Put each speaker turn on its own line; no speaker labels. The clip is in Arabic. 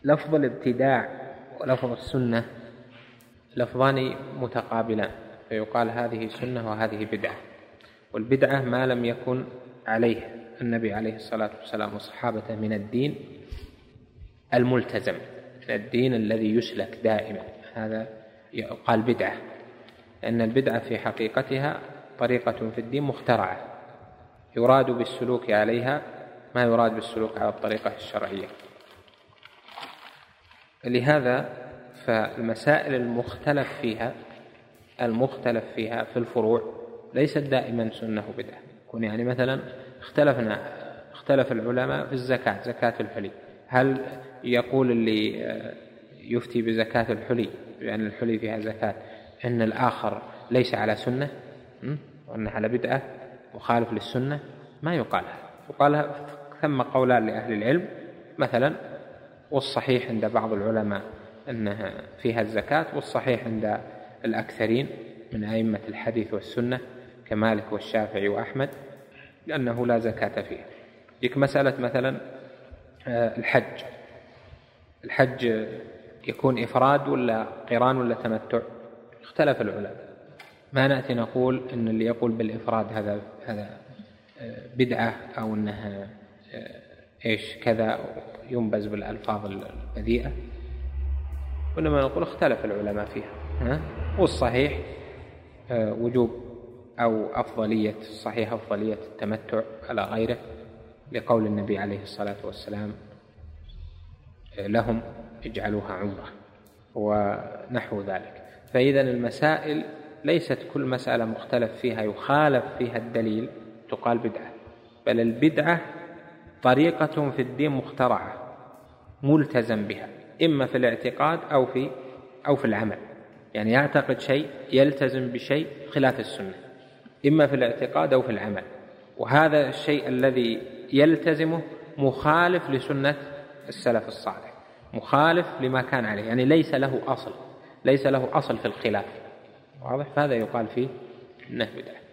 لفظ الابتداع ولفظ السنة لفظان متقابلان، فيقال هذه سنة وهذه بدعة. والبدعة ما لم يكن عليه النبي عليه الصلاة والسلام وصحابته من الدين الملتزم، من الدين الذي يسلك دائما، هذا يقال بدعة. لأن البدعة في حقيقتها طريقة في الدين مخترعة يراد بالسلوك عليها ما يراد بالسلوك على الطريقة الشرعية. لهذا فالمسائل المختلف فيها في الفروع ليست دائما سنة بدعة. يعني مثلا اختلف العلماء في الزكاة، زكاة الحلي، هل يقول اللي يفتي بزكاة الحلي بأن الحلي فيها زكاة أن الآخر ليس على سنة وأنه على بدعة مخالف للسنة؟ ما يقال ثم قولان لأهل العلم مثلا، والصحيح عند بعض العلماء أنها فيها الزكاة، والصحيح عند الأكثرين من أئمة الحديث والسنة كمالك والشافعي وأحمد لأنه لا زكاة فيها. يك مسألة مثلا الحج يكون إفراد ولا قران ولا تمتع، اختلف العلماء. ما نأتي نقول إن اللي يقول بالإفراد هذا بدعة أو أنها كذا ينبذ بالألفاظ البذيئة، وإنما نقول اختلف العلماء فيها، والصحيح وجوب أو أفضلية الصحيح أفضلية التمتع على غيره لقول النبي عليه الصلاة والسلام لهم اجعلوها عمرة ونحو ذلك. فإذا المسائل ليست كل مسألة مختلف فيها يخالف فيها الدليل تقال بدعة، بل البدعة طريقة في الدين مخترعة ملتزم بها، إما في الاعتقاد أو في العمل. يعني يعتقد شيء يلتزم بشيء خلاف السنة، إما في الاعتقاد أو في العمل، وهذا الشيء الذي يلتزمه مخالف لسنة السلف الصالح، مخالف لما كان عليه، يعني ليس له أصل في الخلاف، واضح؟ فهذا يقال فيه إنه بدعة.